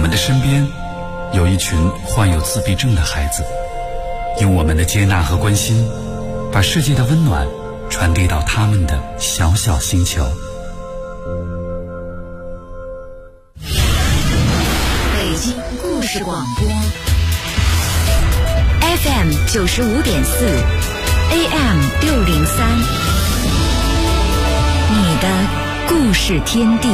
们的身边有一群患有自闭症的孩子，用我们的接纳和关心，把世界的温暖传递到他们的小小星球。 北京故事广播 FM 95.4 AM 603，你的故事天地。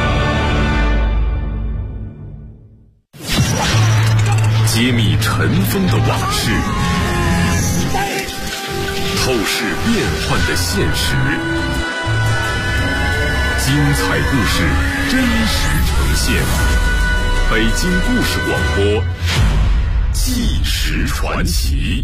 揭秘尘封的往事，透视变幻的现实，精彩故事真实呈现。北京故事广播，纪实传奇。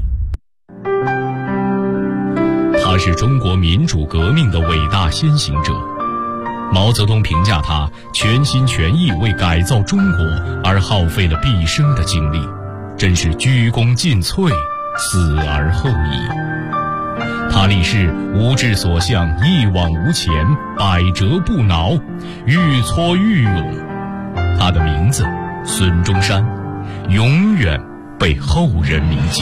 他是中国民主革命的伟大先行者。毛泽东评价他全心全意为改造中国而耗费了毕生的精力，真是鞠躬尽瘁，死而后已。他立誓无志所向，一往无前，百折不挠，愈挫愈勇。他的名字孙中山，永远被后人铭记。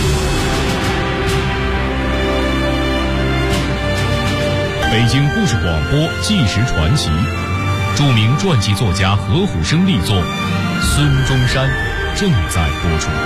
北京故事广播纪实传奇，著名传记作家何虎生力作《孙中山》正在播出。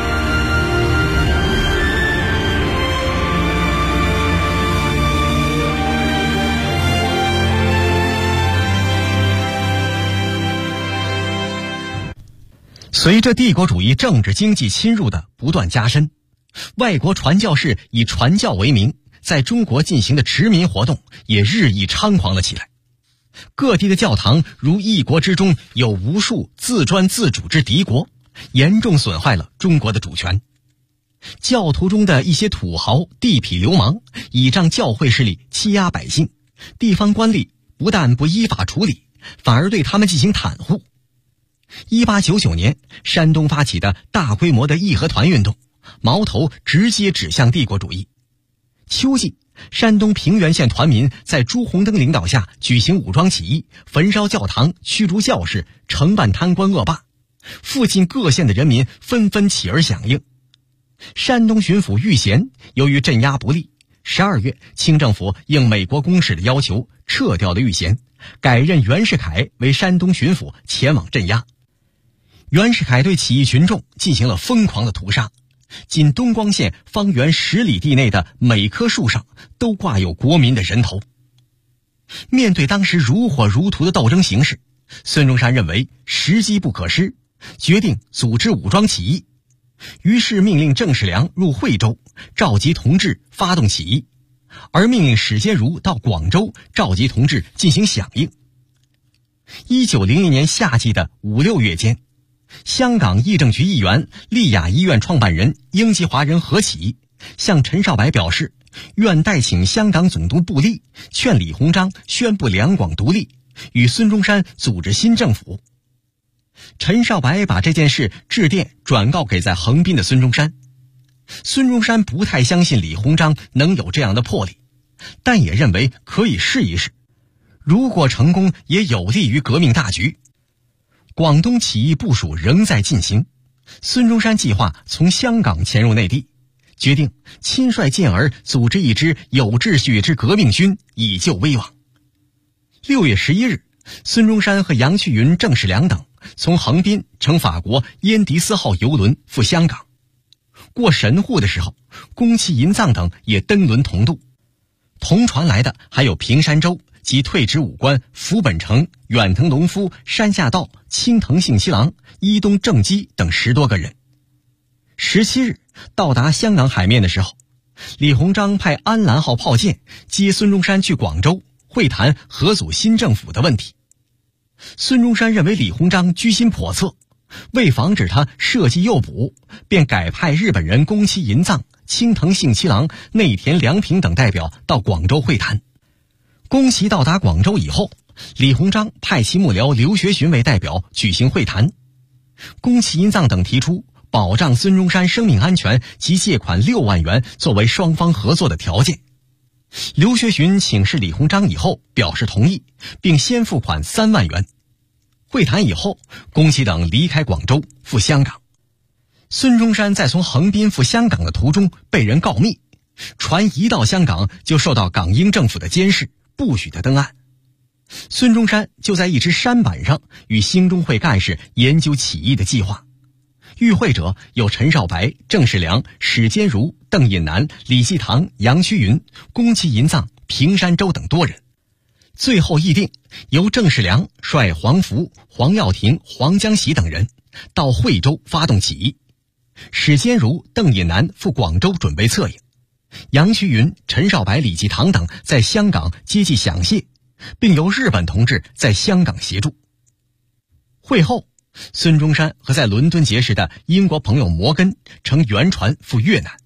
随着帝国主义政治经济侵入的不断加深，外国传教士以传教为名在中国进行的殖民活动也日益猖狂了起来。各地的教堂如一国之中有无数自专自主之敌国，严重损害了中国的主权。教徒中的一些土豪地痞流氓倚仗教会势力欺压百姓，地方官吏不但不依法处理，反而对他们进行袒护。1899年，山东发起的大规模的义和团运动，矛头直接指向帝国主义。秋季，山东平原县团民在朱鸿登领导下举行武装起义，焚烧教堂，驱逐教士，惩办贪官恶霸。附近各县的人民纷纷起而响应。山东巡抚玉贤由于镇压不力，12月，清政府应美国公使的要求撤掉了玉贤，改任袁世凯为山东巡抚，前往镇压。袁世凯对起义群众进行了疯狂的屠杀，仅东光县方圆10里地内的每棵树上都挂有国民的人头。面对当时如火如荼的斗争形势，孙中山认为时机不可失，决定组织武装起义，于是命令郑世良入惠州召集同志发动起义，而命令史坚如到广州召集同志进行响应。1900年夏季的5、6月间，香港议政局议员、丽雅医院创办人英籍华人何启向陈少白表示，愿代请香港总督布利劝李鸿章宣布两广独立，与孙中山组织新政府。陈少白把这件事致电转告给在横滨的孙中山。孙中山不太相信李鸿章能有这样的魄力，但也认为可以试一试，如果成功也有利于革命大局。广东起义部署仍在进行，孙中山计划从香港潜入内地，决定亲率健儿组织一支有秩序之革命军，以救危亡。6月11日，孙中山和杨衢云、郑世良等从横滨乘法国燕迪斯号邮轮赴香港。过神户的时候，宫崎银藏等也登轮同渡。同船来的还有平山周及退职武官福本成、远藤隆夫、山下道、青藤幸七郎、伊东正基等10多个人。17日到达香港海面的时候，李鸿章派安澜号炮舰接孙中山去广州会谈合组新政府的问题。孙中山认为李鸿章居心叵测，为防止他设计诱捕，便改派日本人宫崎银藏、青藤幸七郎、内田良平等代表到广州会谈。宫崎到达广州以后，李鸿章派其幕僚刘学询为代表举行会谈。宫崎银藏等提出保障孙中山生命安全及借款6万元作为双方合作的条件。刘学询请示李鸿章以后表示同意，并先付款3万元。 会谈以后，宫崎等离开广州赴香港。孙中山在从横滨赴香港的途中被人告密，船一到香港就受到港英政府的监视，不许他登岸。孙中山就在一只舢板上与兴中会干事研究起义的计划。与会者有陈少白、郑世良、史坚如、邓引南、李继堂、杨屈云、宫崎银藏、平山周等多人。最后议定由郑世良率黄福、黄耀庭、黄江喜等人到惠州发动起义，史坚如、邓引南赴广州准备策应，杨屈云、陈少白、李继堂等在香港接济响谢，并由日本同志在香港协助。会后，孙中山和在伦敦结识的英国朋友摩根乘原船赴越南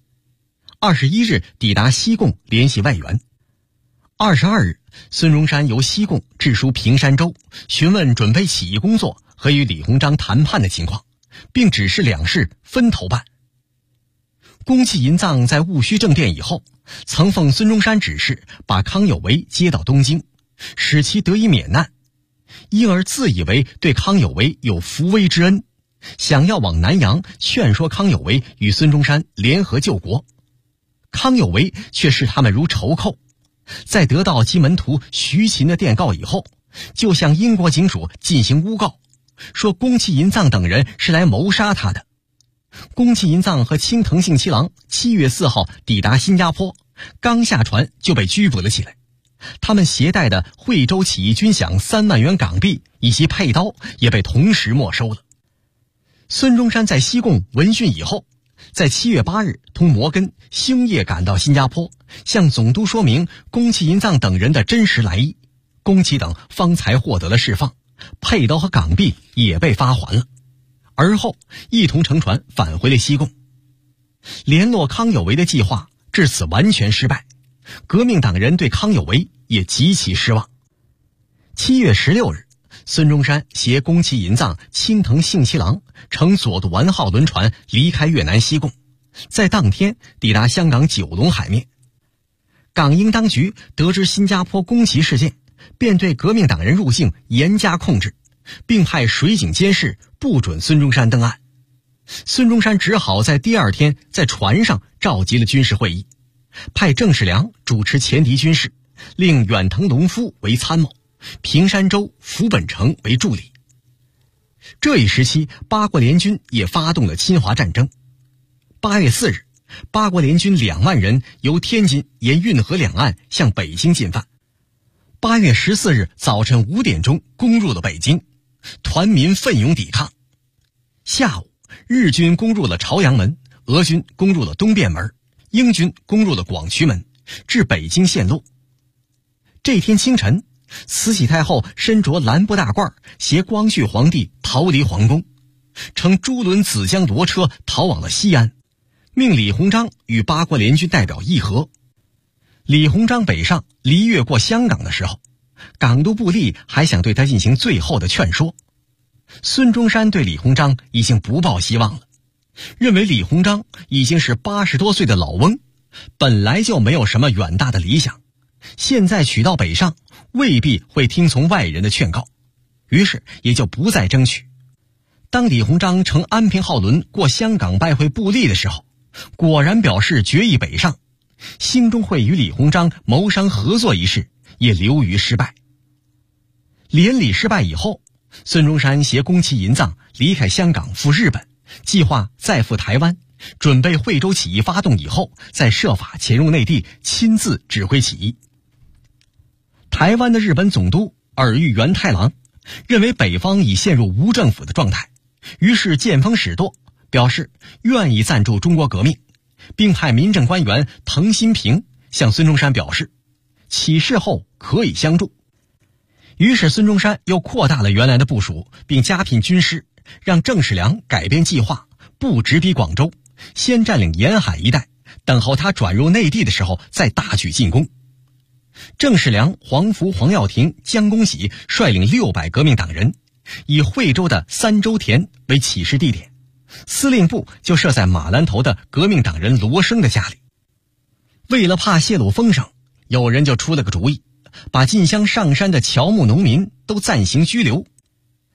，21日抵达西贡联系外援。22日，孙中山由西贡致书平山州，询问准备起义工作和与李鸿章谈判的情况，并指示两事分头办。宫崎银藏在戊戌政变以后，曾奉孙中山指示把康有为接到东京，使其得以免难，因而自以为对康有为有扶危之恩，想要往南洋劝说康有为与孙中山联合救国。康有为却视他们如仇寇，在得到其门徒徐勤的电告以后，就向英国警署进行诬告，说宫崎银藏等人是来谋杀他的。宫崎银藏和青藤幸七郎7月4号抵达新加坡，刚下船就被拘捕了起来。他们携带的惠州起义军饷3万元港币以及佩刀也被同时没收了。孙中山在西贡闻讯以后，在7月8日同摩根星夜赶到新加坡，向总督说明宫崎银藏等人的真实来意，宫崎等方才获得了释放，佩刀和港币也被发还了。而后一同乘船返回了西贡。联络康有为的计划至此完全失败，革命党人对康有为也极其失望。7月16日，孙中山携宫崎银藏、青藤幸七郎乘佐渡丸号轮船离开越南西贡，在当天抵达香港九龙海面。港英当局得知新加坡宫崎事件，便对革命党人入境严加控制，并派水警监视，不准孙中山登岸。孙中山只好在第二天在船上召集了军事会议，派郑世良主持前敌军事，令远藤隆夫为参谋，平山州、福本城为助理。这一时期，八国联军也发动了侵华战争。8月4日，八国联军2万人由天津沿运河两岸向北京进犯。8月14日早晨5点钟攻入了北京，团民奋勇抵抗。下午，日军攻入了朝阳门，俄军攻入了东便门，英军攻入了广渠门，至北京陷落。这天清晨，慈禧太后身着蓝布大褂，携光绪皇帝逃离皇宫，乘朱轮紫江骡车逃往了西安，命李鸿章与八国联军代表议和。李鸿章北上离越过香港的时候，港督布利还想对他进行最后的劝说。孙中山对李鸿章已经不抱希望了，认为李鸿章已经是80多岁的老翁，本来就没有什么远大的理想，现在取到北上未必会听从外人的劝告，于是也就不再争取。当李鸿章乘安平号轮过香港拜会布利的时候，果然表示决意北上。兴中会与李鸿章谋商合作一事也流于失败。联理失败以后，孙中山携宫崎银藏离开香港赴日本，计划再赴台湾，准备惠州起义发动以后再设法潜入内地，亲自指挥起义。台湾的日本总督耳玉源太郎认为北方已陷入无政府的状态，于是见风使舵，表示愿意赞助中国革命，并派民政官员滕新平向孙中山表示起事后可以相助。于是孙中山又扩大了原来的部署，并加聘军师，让郑世良改变计划，不直逼广州，先占领沿海一带，等候他转入内地的时候再大举进攻。郑世良、黄福、黄耀庭、江公喜率领600革命党人，以惠州的三洲田为起事地点，司令部就设在马兰头的革命党人罗生的家里。为了怕泄露风声，有人就出了个主意，把进乡上山的侨牧农民都暂行拘留。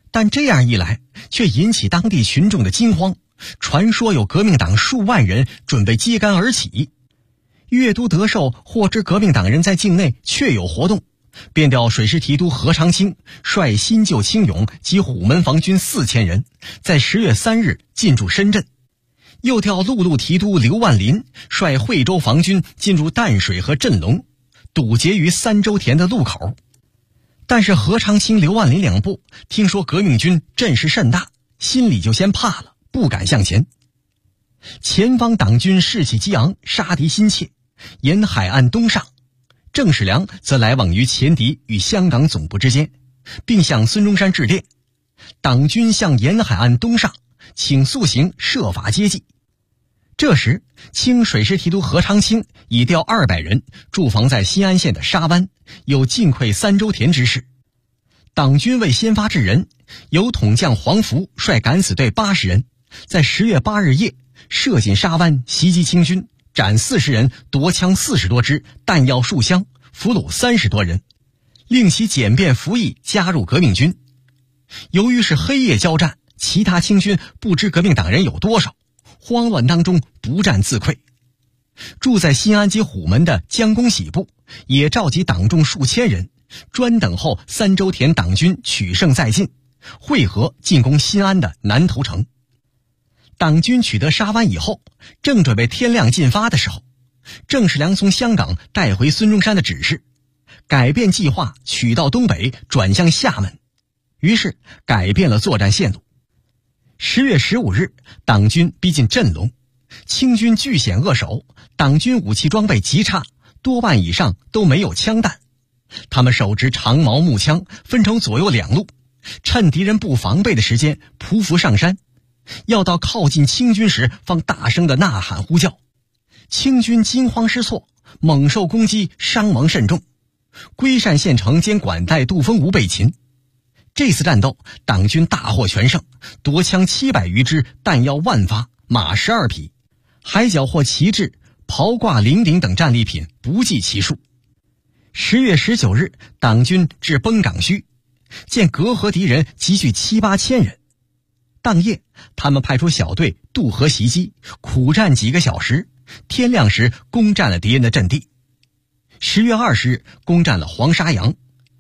但这样一来，却引起当地群众的惊慌，传说有革命党数万人准备揭竿而起。粤都德寿获知革命党人在境内确有活动，便调水师提督何长卿率新旧青勇及虎门防军4000人，在10月3日进驻深圳，又调陆路提督刘万林率惠州防军进入淡水和镇龙，堵截于三洲田的路口。但是何长卿、刘万林两部听说革命军阵势甚大，心里就先怕了，不敢向前。前方党军士气激昂，杀敌心切，沿海岸东上。郑世良则来往于前敌与香港总部之间，并向孙中山致电，党军向沿海岸东上，请速行，设法接济。这时清水师提督何长卿已调200人驻防在新安县的沙湾，有进溃三洲田之势。党军为先发制人，由统将黄福率敢死队80人，在10月8日夜射进沙湾，袭击清军，斩40人，夺枪40多支，弹药数箱，俘虏30多人，令其简便服役，加入革命军。由于是黑夜交战，其他清军不知革命党人有多少，慌乱当中不战自溃。住在新安及虎门的江公喜部也召集党众数千人，专等候三洲田党军取胜再进，会合进攻新安的南头城。党军取得沙湾以后，正准备天亮进发的时候，郑世良从香港带回孙中山的指示，改变计划，取道东北，转向厦门，于是改变了作战线路。10月15日，党军逼近镇龙，清军据险扼守，党军武器装备极差，多半以上都没有枪弹。他们手执长矛木枪，分成左右两路，趁敌人不防备的时间匍匐上山，要到靠近清军时方大声的呐喊呼叫。清军惊慌失措，猛受攻击，伤亡甚重。龟山县城兼管带杜峰吴被擒。这次战斗，党军大获全胜，夺枪700余支，弹药10000发，马12匹，还缴获旗帜、袍褂、铃鼎等战利品不计其数。10月19日，党军至崩港圩，见隔河敌人集聚7、8千人。当夜，他们派出小队渡河袭击，苦战几个小时，天亮时攻占了敌人的阵地。10月20日，攻占了黄沙洋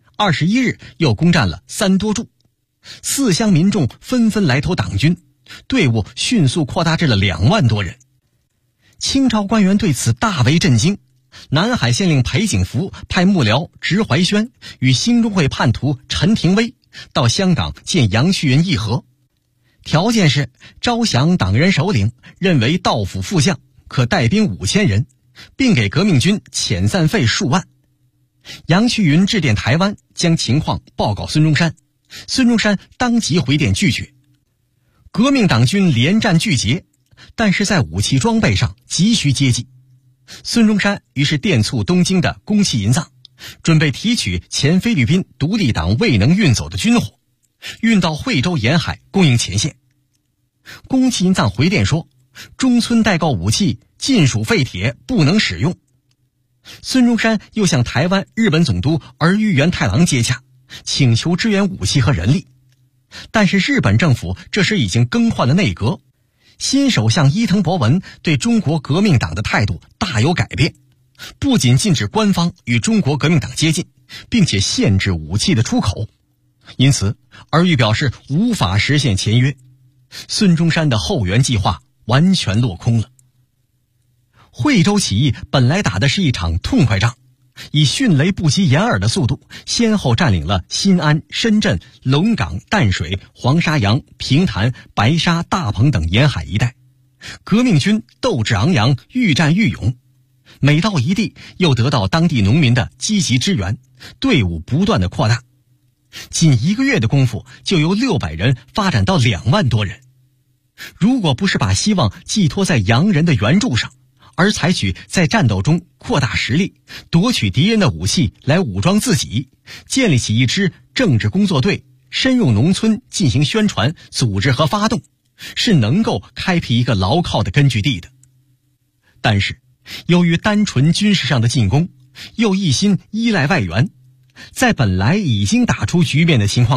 ，21日又攻占了三多柱。四乡民众纷纷来投党军，队伍迅速扩大至了2万多人。清朝官员对此大为震惊，南海县令裴景福派幕僚植怀轩与兴中会叛徒陈廷威到香港见杨旭云议和，条件是招降党人首领，认为道府副将，可带兵5000人，并给革命军遣散费数万。杨旭云致电台湾，将情况报告孙中山，孙中山当即回电拒绝。革命党军连战俱捷，但是在武器装备上急需接济。孙中山于是电促东京的宫崎银藏，准备提取前菲律宾独立党未能运走的军火，运到惠州沿海供应前线。宫崎银藏回电说，中村代购武器禁属废铁，不能使用。孙中山又向台湾日本总督儿玉源太郎接洽，请求支援武器和人力。但是日本政府这时已经更换了内阁，新首相伊藤博文对中国革命党的态度大有改变，不仅禁止官方与中国革命党接近，并且限制武器的出口。因此儿玉表示无法实现签约，孙中山的后援计划完全落空了。惠州起义本来打的是一场痛快仗，以迅雷不及掩耳的速度，先后占领了新安、深圳、龙岗、淡水、黄沙洋、平潭、白沙、大鹏等沿海一带。革命军斗志昂扬，愈战愈勇，每到一地又得到当地农民的积极支援，队伍不断的扩大，仅1个月的功夫就由600人发展到2万多人。如果不是把希望寄托在洋人的援助上，而采取在战斗中扩大实力，夺取敌人的武器来武装自己，建立起一支政治工作队，深入农村进行宣传、组织和发动，是能够开辟一个牢靠的根据地的。但是由于单纯军事上的进攻，又一心依赖外援，在本来已经打出局面的情况下，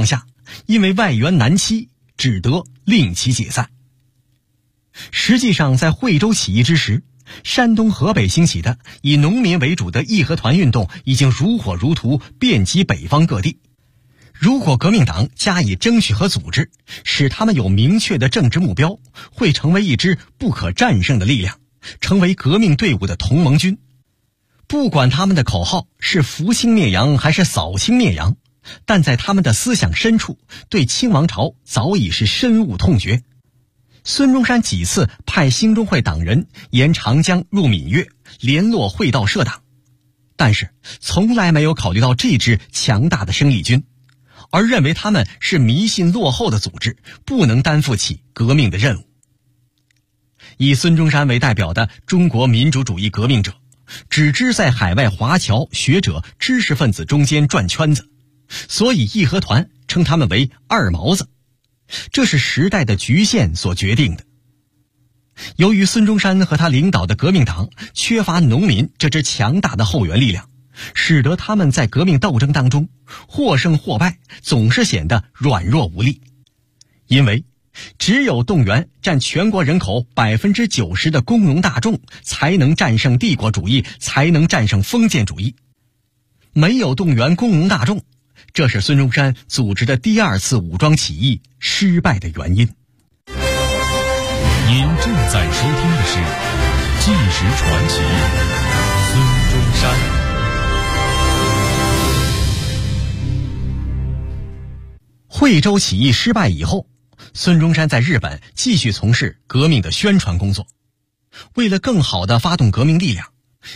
因为外援难期，只得令其解散。实际上，在惠州起义之时，山东、河北兴起的以农民为主的义和团运动已经如火如荼，遍及北方各地。如果革命党加以争取和组织，使他们有明确的政治目标，会成为一支不可战胜的力量，成为革命队伍的同盟军。不管他们的口号是扶清灭洋还是扫清灭洋，但在他们的思想深处，对清王朝早已是深恶痛绝。孙中山几次派兴中会党人沿长江入闽粤，联络会道社党，但是从来没有考虑到这支强大的生力军，而认为他们是迷信落后的组织，不能担负起革命的任务。以孙中山为代表的中国民主主义革命者，只知在海外华侨、学者、知识分子中间转圈子，所以义和团称他们为二毛子，这是时代的局限所决定的。由于孙中山和他领导的革命党缺乏农民这支强大的后援力量，使得他们在革命斗争当中或胜或败，总是显得软弱无力。因为只有动员占全国人口 90% 的工农大众，才能战胜帝国主义，才能战胜封建主义。没有动员工农大众，这是孙中山组织的第二次武装起义失败的原因。 您正在收听的是《纪实传奇》，孙中山。 惠州起义失败以后，孙中山在日本继续从事革命的宣传工作。为了更好地发动革命力量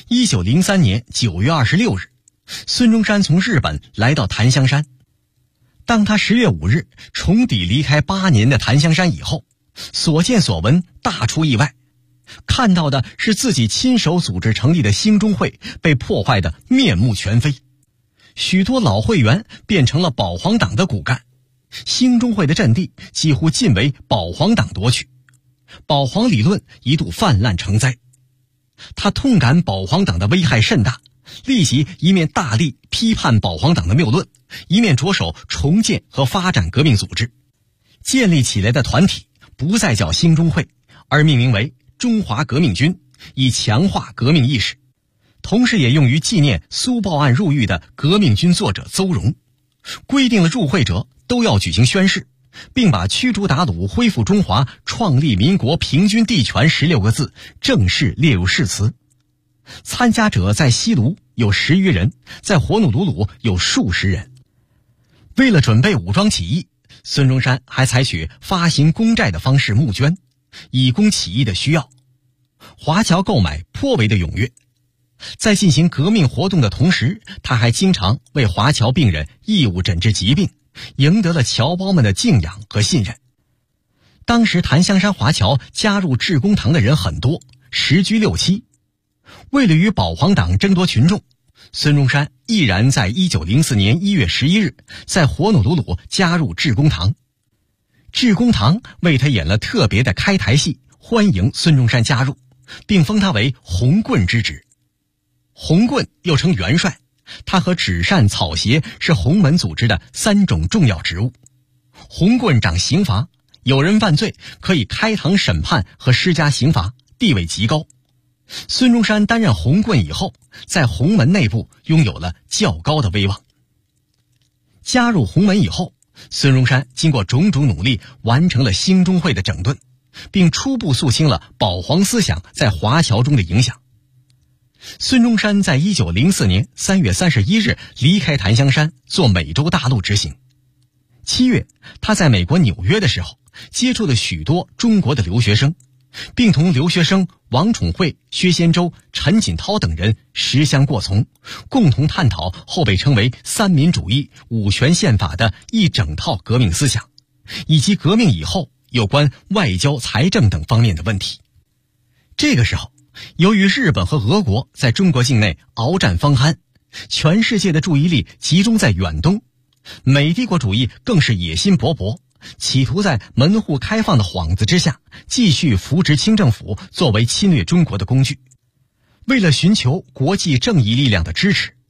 ，1903年9月26日，孙中山从日本来到檀香山。当他10月5日重抵离开8年的檀香山以后，所见所闻大出意外，看到的是自己亲手组织成立的兴中会被破坏得面目全非，许多老会员变成了保皇党的骨干，兴中会的阵地几乎尽为保皇党夺取，保皇理论一度泛滥成灾。他痛感保皇党的危害甚大，立即一面大力批判保皇党的谬论，一面着手重建和发展革命组织。建立起来的团体不再叫兴中会，而命名为中华革命军，以强化革命意识，同时也用于纪念苏报案入狱的革命军作者邹容，规定了入会者都要举行宣誓，并把驱逐鞑虏、恢复中华、创立民国、平均地权16个字正式列入誓词。参加者在西卢有10余人，在火努鲁鲁有数十人。为了准备武装起义，孙中山还采取发行公债的方式募捐，以供起义的需要。华侨购买颇为的踊跃。在进行革命活动的同时，他还经常为华侨病人义务诊治疾病，赢得了侨胞们的敬仰和信任。当时檀香山华侨加入致公堂的人很多，10居6妻。为了与保皇党争夺群众，孙中山毅然在1904年1月11日在火努鲁鲁加入致公堂。致公堂为他演了特别的开台戏，欢迎孙中山加入，并封他为红棍之职。红棍又称元帅，他和纸扇、草鞋是洪门组织的3种重要职务。红棍掌刑罚，有人犯罪可以开堂审判和施加刑罚，地位极高。孙中山担任红棍以后，在洪门内部拥有了较高的威望。加入洪门以后，孙中山经过种种努力，完成了兴中会的整顿，并初步肃清了保皇思想在华侨中的影响。孙中山在1904年3月31日离开檀香山，做美洲大陆之行。7月，他在美国纽约的时候，接触了许多中国的留学生，并同留学生王宠惠、薛先洲、陈锦涛等人识相过从，共同探讨后被称为三民主义、五权宪法的一整套革命思想，以及革命以后有关外交、财政等方面的问题。这个时候，由于日本和俄国在中国境内鏖战方酣，全世界的注意力集中在远东，美帝国主义更是野心勃勃，企图在门户开放的幌子之下，继续扶植清政府作为侵略中国的工具。为了寻求国际正义力量的支持，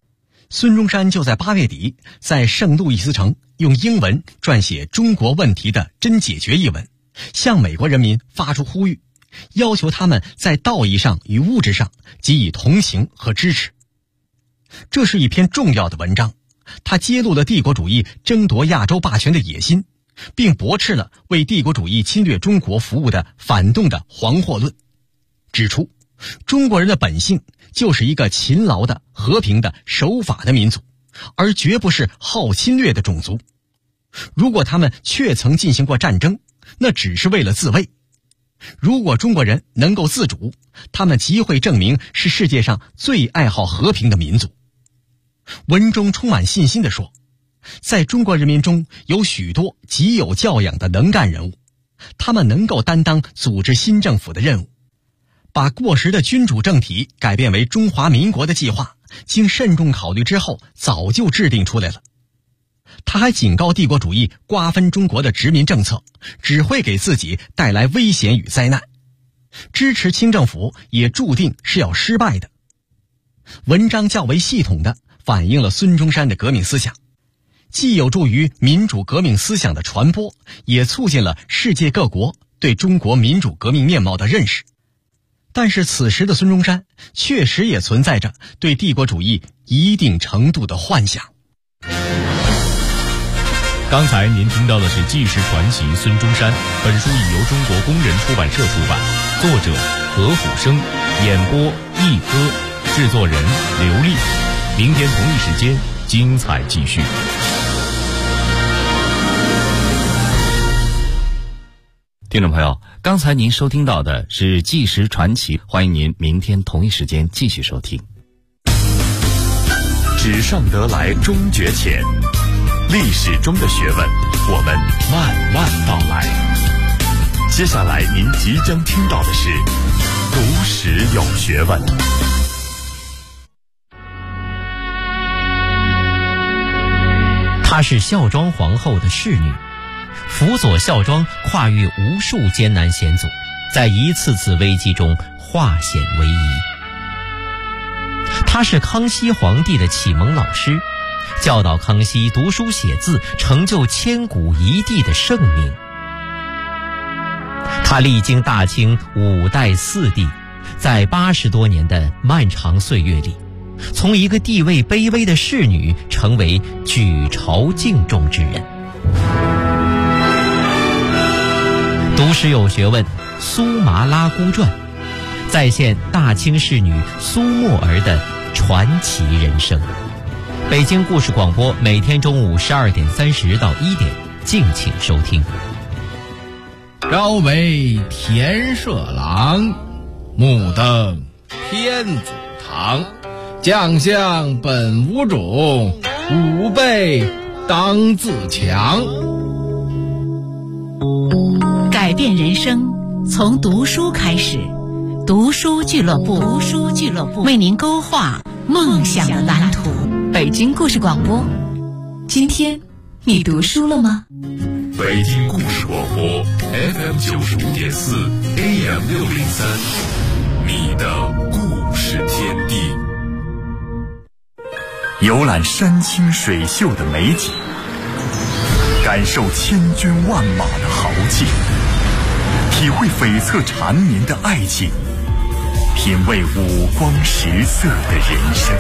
孙中山就在8月底在圣路易斯城用英文撰写《中国问题的真解决》一文，向美国人民发出呼吁，要求他们在道义上与物质上给予同情和支持。这是一篇重要的文章，它揭露了帝国主义争夺亚洲霸权的野心，并驳斥了为帝国主义侵略中国服务的反动的黄祸论，指出中国人的本性就是一个勤劳的、和平的、守法的民族，而绝不是好侵略的种族。如果他们确曾进行过战争，那只是为了自卫。如果中国人能够自主，他们即会证明是世界上最爱好和平的民族。文中充满信心地说，在中国人民中有许多极有教养的能干人物，他们能够担当组织新政府的任务。把过时的君主政体改变为中华民国的计划，经慎重考虑之后早就制定出来了。他还警告帝国主义瓜分中国的殖民政策只会给自己带来危险与灾难，支持清政府也注定是要失败的。文章较为系统地反映了孙中山的革命思想，既有助于民主革命思想的传播，也促进了世界各国对中国民主革命面貌的认识。但是此时的孙中山确实也存在着对帝国主义一定程度的幻想。 刚才您听到的是纪实传奇孙中山，本书已由中国工人出版社出版，作者何虎生，演播一哥，制作人刘丽。明天同一时间精彩继续。 听众朋友，刚才您收听到的是纪实传奇，欢迎您明天同一时间继续收听。 纸上得来终觉浅，历史中的学问，我们慢慢道来。接下来您即将听到的是读史有学问。 她是孝庄皇后的侍女，辅佐孝庄跨越无数艰难险阻，在一次次危机中化险为夷。她是康熙皇帝的启蒙老师，教导康熙读书写字，成就千古一帝的盛名。她历经大清5代4帝，在80多年的漫长岁月里，从一个地位卑微的侍女成为举朝敬重之人。读史有学问，苏麻拉姑传再现大清侍女苏沫儿的传奇人生。北京故事广播每天中午12点30到1点，敬请收听。 朝为田舍郎，暮登天祖堂。将相本无种，吾辈当自强。 改变人生从读书开始，读书俱乐部为您勾画梦想的蓝图。北京故事广播，今天你读书了吗？ 北京故事广播 FM 95.4 AM 603，你的故事天地。游览山清水秀的美景，感受千军万马的豪气，体会悱恻缠绵的爱情，品味五光十色的人生。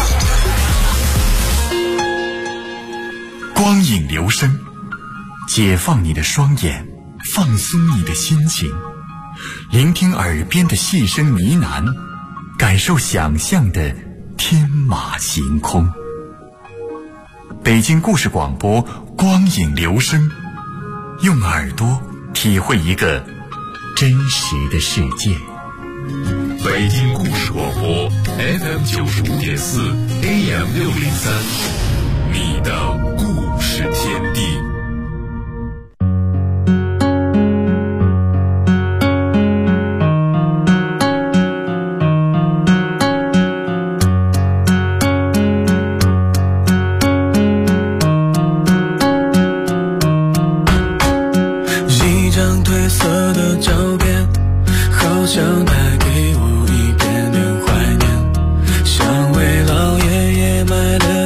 光影留声，解放你的双眼，放松你的心情，聆听耳边的细声呢喃，感受想象的天马行空。北京故事广播，光影留声，用耳朵体会一个真实的世界。北京故事广播 FM 95.4 AM 603，你的故事天地。 想为老爷爷买的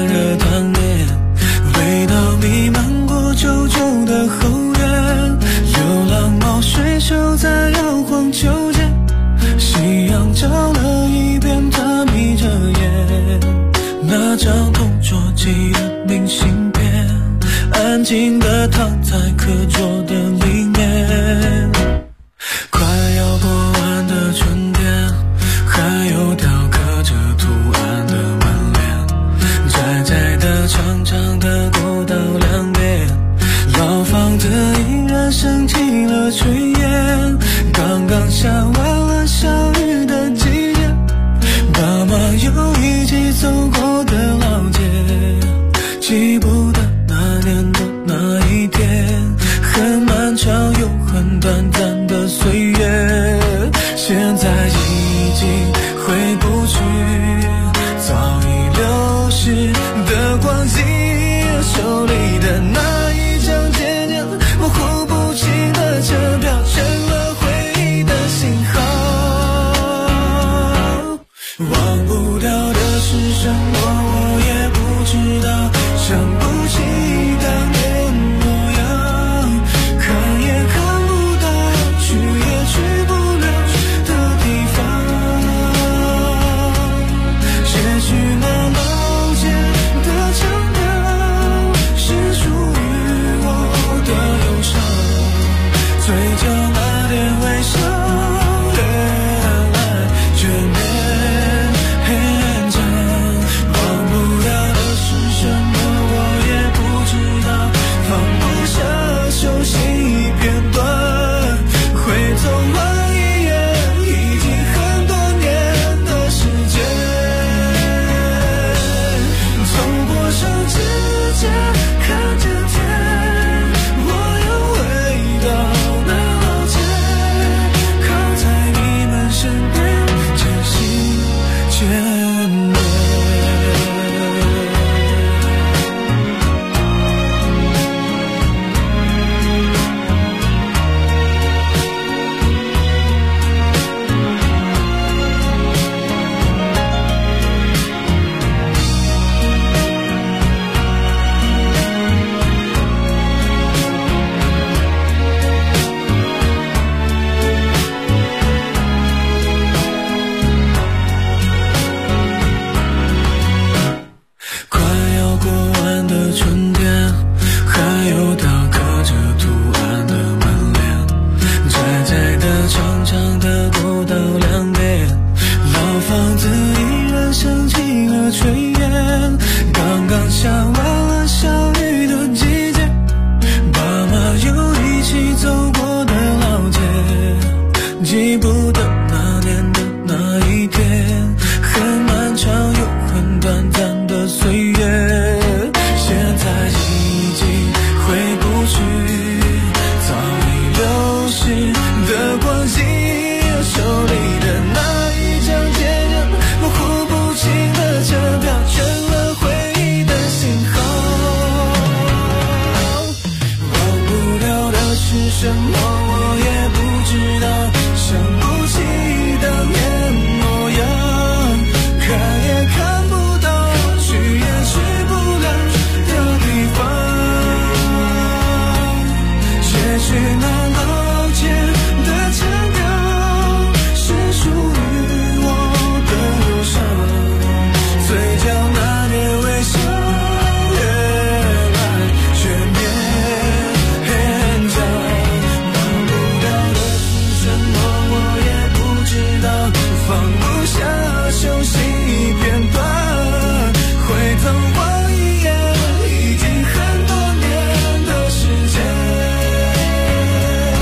的躺在课桌的里面，快要过完的春天，还有雕刻着图案的门帘，窄窄的长长的过道两边，老房子依然升起了炊烟，刚刚下完了小雨的季节，爸妈又一起走过的老街，记不得那年的那一天，很漫长又很短暂的岁月，现在已经回不去早已流逝的光景，手里的那一张渐渐模糊不清的车票，成了回忆的信号。忘不掉的是什么我也不知道，想不起当年模样，看也看不到，去也去不了的地方，也许那老街的长调是属于我的忧伤，嘴角那点微笑原来却绵长，忘不掉的是什么我也不知道，放不下熟悉片段，会走完一页已经很多年的时间，走过上指甲看着天，我又回到那老街，靠在你们身边渐行渐远。快要过完的春天，还有雕刻着图案的门帘，窄窄的长长的过道两边，老房子依然升起了炊烟，刚刚下完了小雨的季节，爸妈又一起走过的老街，记不得那年的那一天，很漫长又很短暂的岁月，现在已经回不去早已流逝的光景，手里的那一张渐渐模糊不清的车票，成了回忆的信号。忘不了的是什么我也不知道，想不